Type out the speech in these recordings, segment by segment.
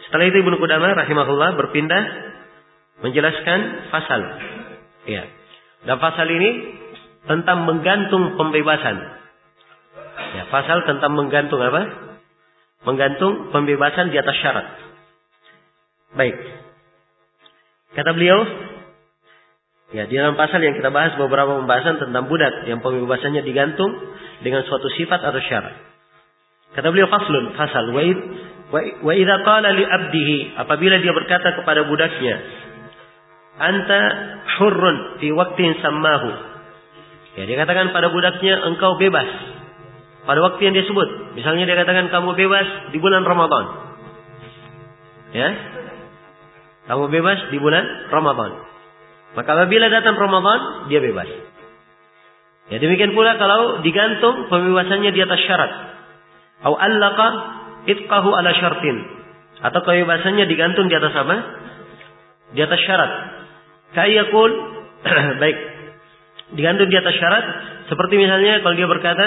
Setelah itu Ibnu Qudamah rahimahullah berpindah menjelaskan fasal. Ya. Dan fasal ini tentang menggantung pembebasan. Ya, fasal tentang menggantung apa? Menggantung pembebasan di atas syarat. Baik. Kata beliau, ya, di dalam pasal yang kita bahas beberapa pembahasan tentang budak yang pembebasannya digantung dengan suatu sifat atau syarat. Kata beliau fasal wa idza qala li abdihi, apabila dia berkata kepada budaknya, anta hurrun fi waqtin sammahu. Ya, dia katakan pada budaknya, engkau bebas pada waktu yang dia sebut. Misalnya dia katakan kamu bebas di bulan Ramadan. Ya. Kamu bebas di bulan Ramadan. Maka apabila datang Ramadan, dia bebas. Ya, demikian pula kalau digantung pembebasannya di atas syarat. Au allaqa itqahu ala syartin. Atau kebebasannya digantung di atas apa? Di atas syarat. Kayakul baik. Digantung di atas syarat seperti misalnya kalau dia berkata,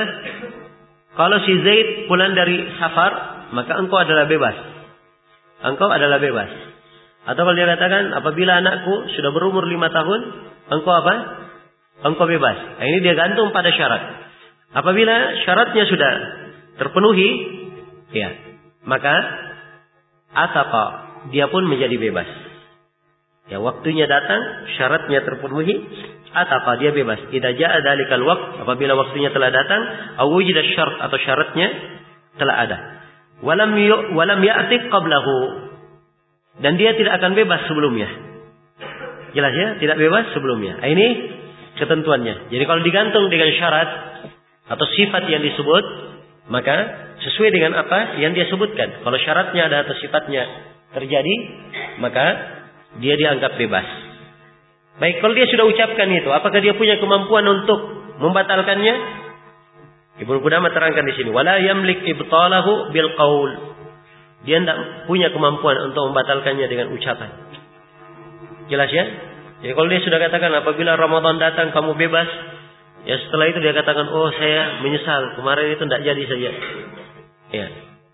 kalau si Zaid pulang dari safar, maka engkau adalah bebas. Engkau adalah bebas. Atau kalau dia katakan, apabila anakku sudah berumur 5 tahun, engkau apa? Engkau bebas. Nah, ini dia gantung pada syarat. Apabila syaratnya sudah terpenuhi, ya, maka ataqa, dia pun menjadi bebas. Ya, waktunya datang, syaratnya terpenuhi, ataqa, dia bebas. Idza jaa dzalikal waqt, apabila waktunya telah datang, aw wujida syarat, atau syaratnya telah ada. Walam ya'tiq qablahu, dan dia tidak akan bebas sebelumnya. Jelas ya, tidak bebas sebelumnya. Ini ketentuannya. Jadi kalau digantung dengan syarat atau sifat yang disebut, maka sesuai dengan apa yang dia sebutkan. Kalau syaratnya ada atau sifatnya terjadi, maka dia dianggap bebas. Baik, kalau dia sudah ucapkan itu, apakah dia punya kemampuan untuk membatalkannya? Ibnu Qudamah terangkan di sini, wala yamlik ibtalahu bil qaul. Dia tidak punya kemampuan untuk membatalkannya dengan ucapan. Jelas ya? Jadi kalau dia sudah katakan apabila Ramadan datang kamu bebas, ya setelah itu dia katakan, oh saya menyesal kemarin itu tidak jadi saja. Ya,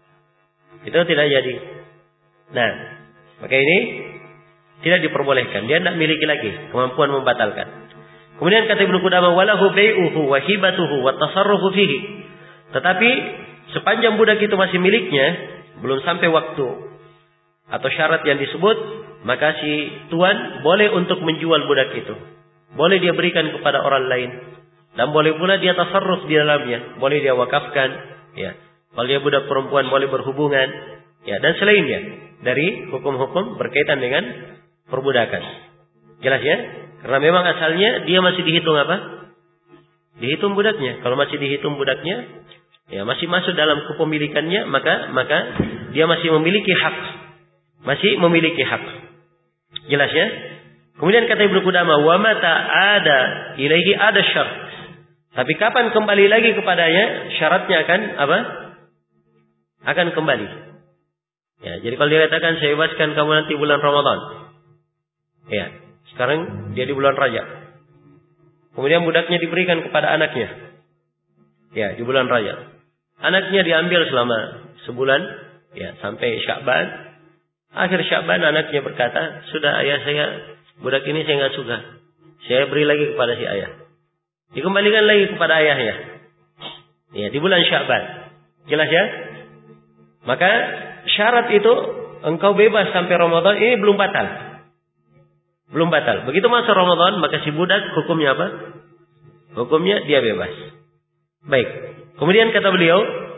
itu tidak jadi. Nah, maka ini tidak diperbolehkan. Dia tidak miliki lagi kemampuan membatalkan. Kemudian kata Ibnu Qudamah, walahu bai'uhu wa hibatuhu wa tasarrufu fihi. Tetapi sepanjang budak itu masih miliknya, belum sampai waktu atau syarat yang disebut, maka si tuan boleh untuk menjual budak itu. Boleh dia berikan kepada orang lain. Dan boleh pula dia tasarruf di dalamnya. Boleh dia wakafkan. Ya. Kalau dia budak perempuan boleh berhubungan. Ya, dan selainnya dari hukum-hukum berkaitan dengan perbudakan. Jelas ya? Karena memang asalnya dia masih dihitung apa? Dihitung budaknya. Kalau masih dihitung budaknya, ya masih masuk dalam kepemilikannya, maka dia masih memiliki hak. Masih memiliki hak. Jelas ya? Kemudian kata Ibnu Qudamah, wa mata ada ilaihi ada syarat. Tapi kapan kembali lagi kepadanya, syaratnya akan apa? Akan kembali. Ya, jadi kalau dia katakan saya bebaskan kamu nanti bulan Ramadan. Ya, sekarang dia di bulan Rajab. Kemudian budaknya diberikan kepada anaknya. Ya, di bulan Rajab. Anaknya diambil selama sebulan, ya, sampai Sya'ban. Akhir Sya'ban anaknya berkata, sudah ayah saya, budak ini saya nggak suka. Saya beri lagi kepada si ayah. Dikembalikan lagi kepada ayahnya. Ya, di bulan Sya'ban. Jelas ya? Maka syarat itu engkau bebas sampai Ramadan ini belum batal. Belum batal. Begitu masuk Ramadan, maka si budak hukumnya apa? Hukumnya dia bebas. Baik. Kemudian kata beliau,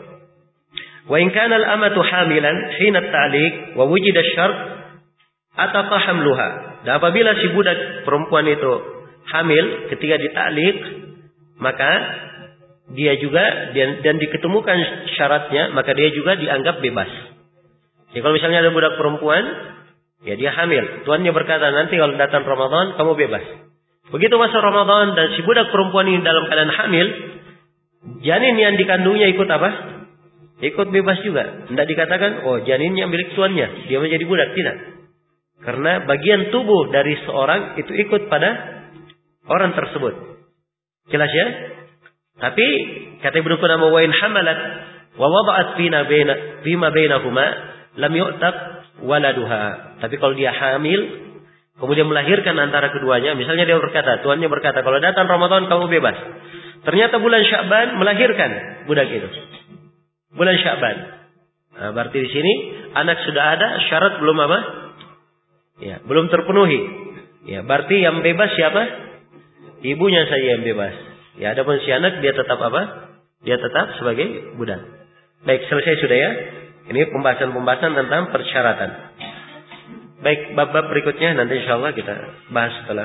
wa in kana al-amatu hamilan hina at-ta'liq wa wujida asy-syart ataqa hamluha. Dan apabila si budak perempuan itu hamil ketika ditaklik, maka dia juga dan diketemukan syaratnya, maka dia juga dianggap bebas. Jadi kalau misalnya ada budak perempuan, ya dia hamil, tuannya berkata nanti kalau datang Ramadan kamu bebas. Begitu masa Ramadan dan si budak perempuan ini dalam keadaan hamil, janin yang dikandungnya ikut apa? Ikut bebas juga. Tidak dikatakan, oh janinnya milik tuannya, dia menjadi budak, tidak. Karena bagian tubuh dari seorang itu ikut pada orang tersebut. Jelas ya? Tapi kata Ibnu Qudamah, wa in hamalat wa wada'at fima bainahuma lam yu'taq waladuha. Tapi kalau dia hamil, kemudian melahirkan antara keduanya, misalnya dia berkata, tuannya berkata, kalau datang Ramadan kamu bebas. Ternyata bulan Sya'ban melahirkan budak itu. Bulan Sya'ban. Nah, berarti di sini anak sudah ada, syarat belum apa? Ya, belum terpenuhi. Ya, berarti yang bebas siapa? Ibunya saja yang bebas. Ya, adapun si anak dia tetap apa? Dia tetap sebagai budak. Baik, selesai sudah ya. Ini pembahasan-pembahasan tentang persyaratan. Baik, bab-bab berikutnya nanti insyaallah kita bahas setelah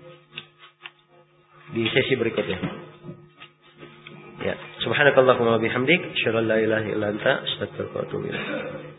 di sesi berikutnya. Ya, subhanakallahumma wa bihamdik, asyhadu an la ilaha illa anta, astaghfiruka wa atubu ilaik.